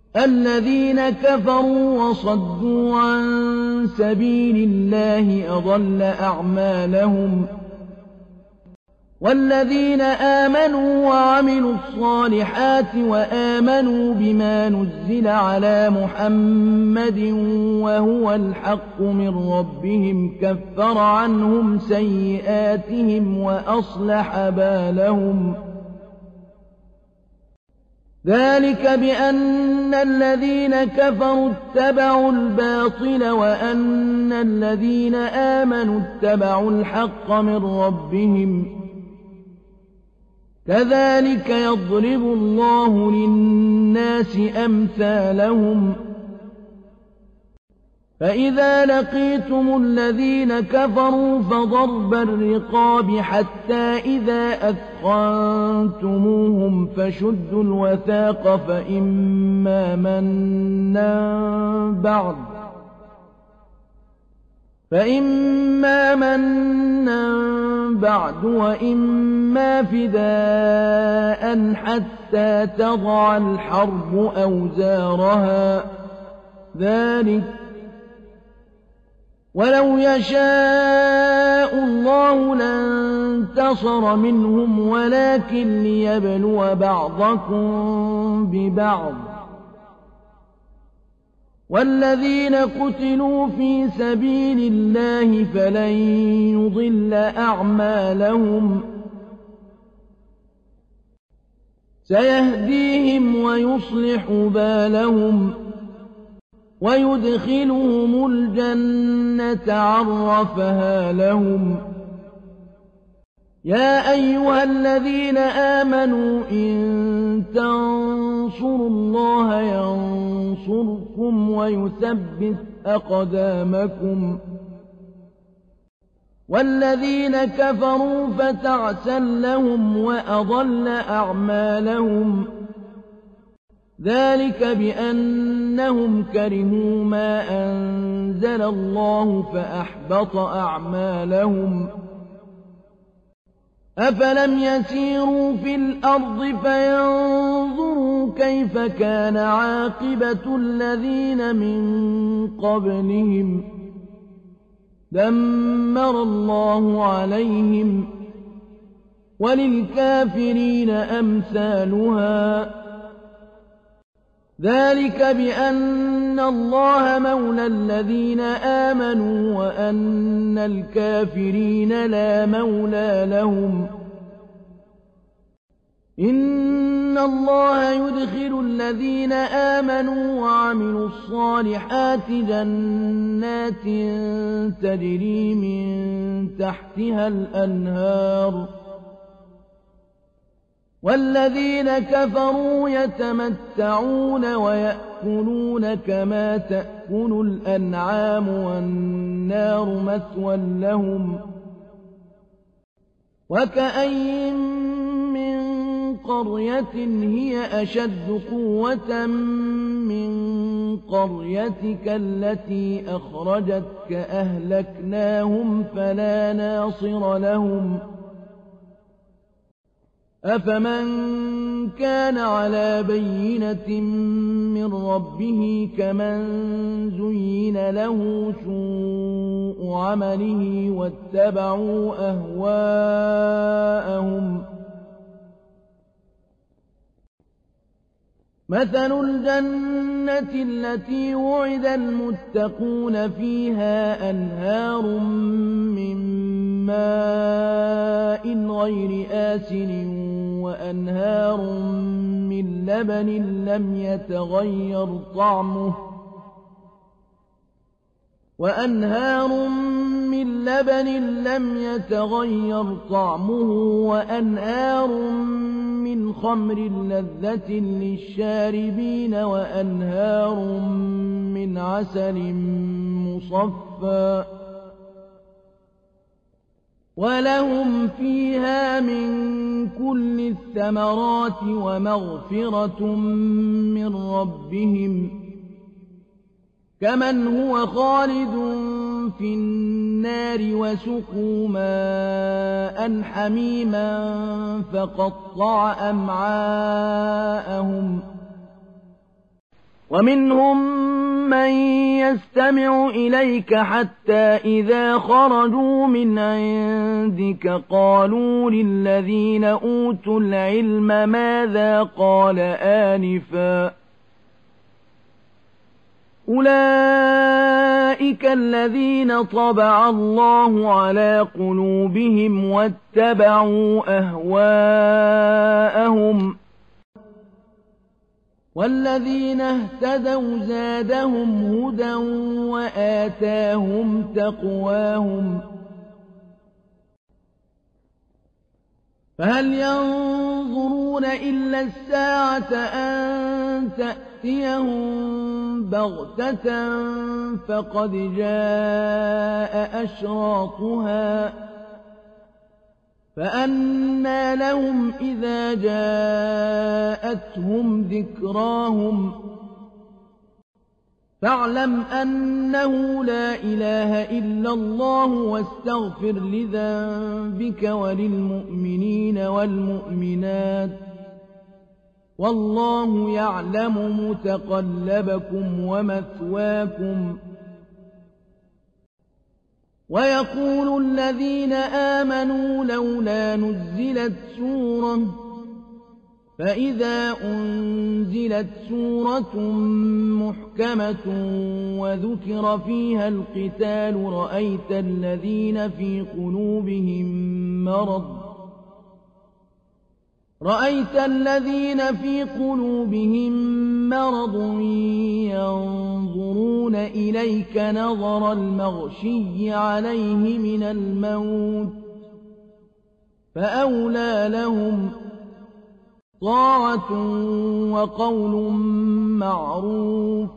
الذين كفروا وصدوا عن سبيل الله أضل أعمالهم والذين آمنوا وعملوا الصالحات وآمنوا بما نزل على محمد وهو الحق من ربهم كفر عنهم سيئاتهم وأصلح بالهم ذلك بأن الذين كفروا اتبعوا الباطل وأن الذين آمنوا اتبعوا الحق من ربهم كذلك يضرب الله للناس أمثالهم فإذا لقيتم الذين كفروا فضرب الرقاب حتى إذا أثخنتموهم فشدوا الوثاق فإما منا بعد وإما فداء حتى تضع الحرب أوزارها ذلك ولو يشاء الله لانتصر منهم ولكن ليبلو بعضكم ببعض والذين قتلوا في سبيل الله فلن يضل أعمالهم سيهديهم ويصلح بالهم ويدخلهم الجنة عرفها لهم يا أيها الذين آمنوا إن تنصروا الله ينصركم ويثبت أقدامكم والذين كفروا فتعسا لهم وأضل أعمالهم ذلك بأنهم كرهوا ما أنزل الله فأحبط أعمالهم أفلم يسيروا في الأرض فينظروا كيف كان عاقبة الذين من قبلهم دمر الله عليهم وللكافرين أمثالها ذلك بأن الله مولى الذين آمنوا وأن الكافرين لا مولى لهم إن الله يدخل الذين آمنوا وعملوا الصالحات جنات تجري من تحتها الأنهار والذين كفروا يتمتعون ويأكلون كما تأكل الأنعام والنار مثوى لهم وكأين من قرية هي أشد قوة من قريتك التي أخرجتك أهلكناهم فلا ناصر لهم أفمن كان على بينة من ربه كمن زين له سوء عمله واتبعوا أهواءهم مثل الجنة التي وعد المتقون فيها أنهار من ماء غير آسن وأنهار من لبن لم يتغير طعمه وأنهار من خمر لذة للشاربين وأنهار من عسل مصفى ولهم فيها من كل الثمرات ومغفرة من ربهم كمن هو خالد في النار وسقوا ماء حميما فقطع أمعاءهم ومنهم من يستمع إليك حتى إذا خرجوا من عندك قالوا للذين أوتوا العلم ماذا قال آنفا أولئك الذين طبع الله على قلوبهم واتبعوا أهواءهم والذين اهتدوا زادهم هدى وآتاهم تقواهم فهل ينظرون إلا الساعة أن تأتيهم بغتة فقد جاء أشراطها فأنى لهم إذا جاءتهم ذكراهم فاعلم أنه لا إله إلا الله واستغفر لذنبك وللمؤمنين والمؤمنات والله يعلم متقلبكم ومثواكم ويقول الذين آمنوا لولا نزلت سورة فإذا أنزلت سورة محكمة وذكر فيها القتال رأيت الذين في قلوبهم مرض ينظرون إليك نظر المغشي عليه من الموت فأولى لهم طاعة وقول معروف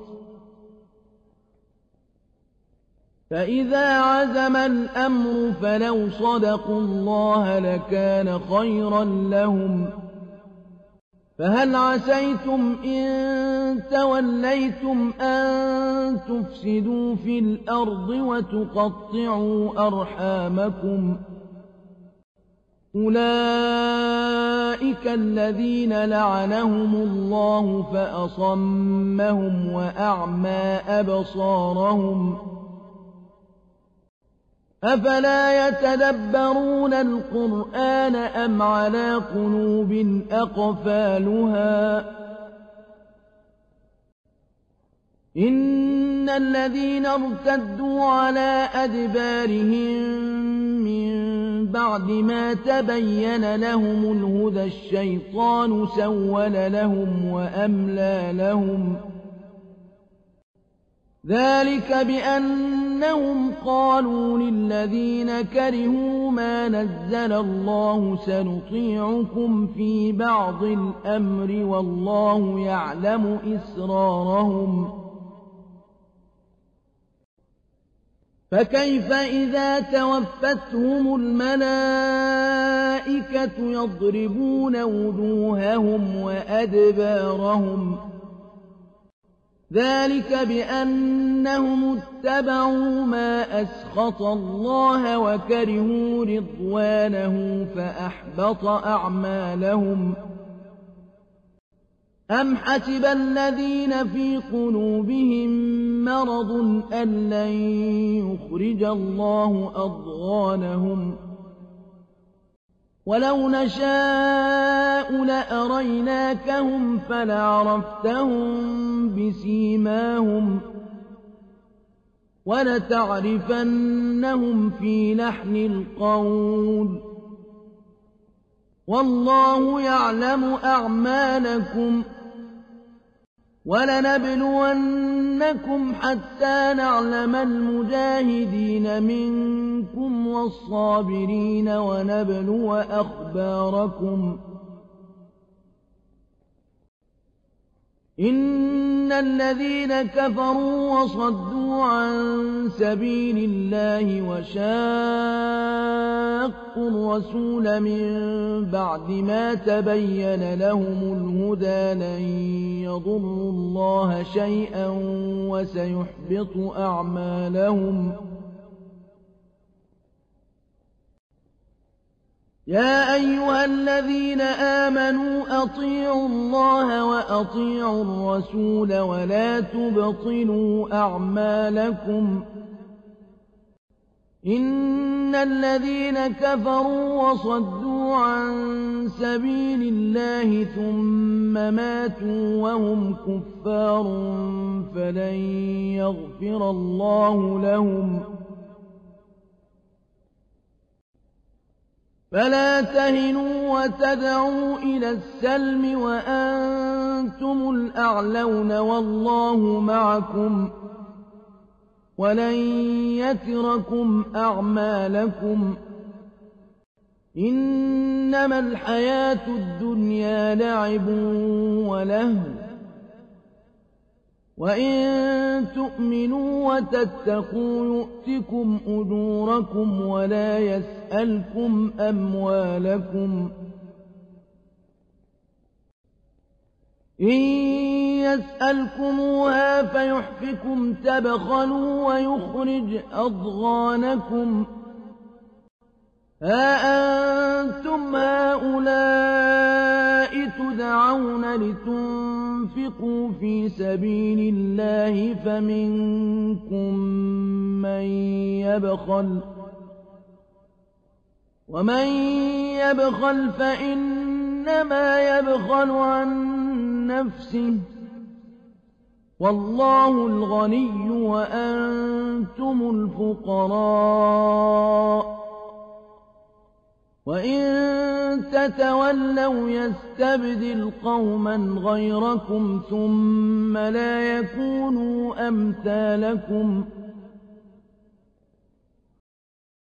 فإذا عزم الأمر فلو صدقوا الله لكان خيرا لهم فهل عسيتم إن توليتم أن تفسدوا في الأرض وتقطعوا أرحامكم أولئك الذين لعنهم الله فأصمهم وأعمى أبصارهم أفلا يتدبرون القرآن أم على قلوب أقفالها إن الذين ارتدوا على أدبارهم من بعد ما تبين لهم الهدى الشيطان سول لهم وأملى لهم ذلك بأنهم قالوا للذين كرهوا ما نزل الله سنطيعكم في بعض الأمر والله يعلم إسرارهم فكيف إذا توفتهم الملائكة يضربون وجوههم وأدبارهم ذلك بأنهم اتبعوا ما أسخط الله وكرهوا رضوانه فأحبط أعمالهم أم حسب الذين في قلوبهم مرض أن لن يخرج الله أضغانهم ولو نشاء لأريناكهم فلعرفتهم بسيماهم ولتعرفنهم في لحن القول والله يعلم أعمالكم ولنبلونكم حتى نعلم المجاهدين منكم والصابرين ونبلو أخباركم إن الذين كفروا وصدوا عن سبيل الله وشاقوا الرسول من بعد ما تبين لهم الهدى لن يضروا الله شيئا وسيحبط أعمالهم يا أيها الذين آمنوا أطيعوا الله وأطيعوا الرسول ولا تبطلوا أعمالكم إن الذين كفروا وصدوا عن سبيل الله ثم ماتوا وهم كفار فلن يغفر الله لهم فلا تهنوا وتدعوا إلى السلم وأنتم الأعلون والله معكم ولن يتركم أعمالكم إنما الحياة الدنيا لعب ولهو وإن تؤمنوا وتتقوا يؤتكم أجوركم ولا يسألكم أموالكم إن يسألكموها فيحفكم تبخلوا ويخرج أضغانكم ها أنتم هؤلاء تدعون لتنفقوا في سبيل الله فمنكم من يبخل ومن يبخل فإنما يبخل عن نفسه والله الغني وأنتم الفقراء وإن تتولوا يستبدل قوما غيركم ثم لا يكونوا أمثالكم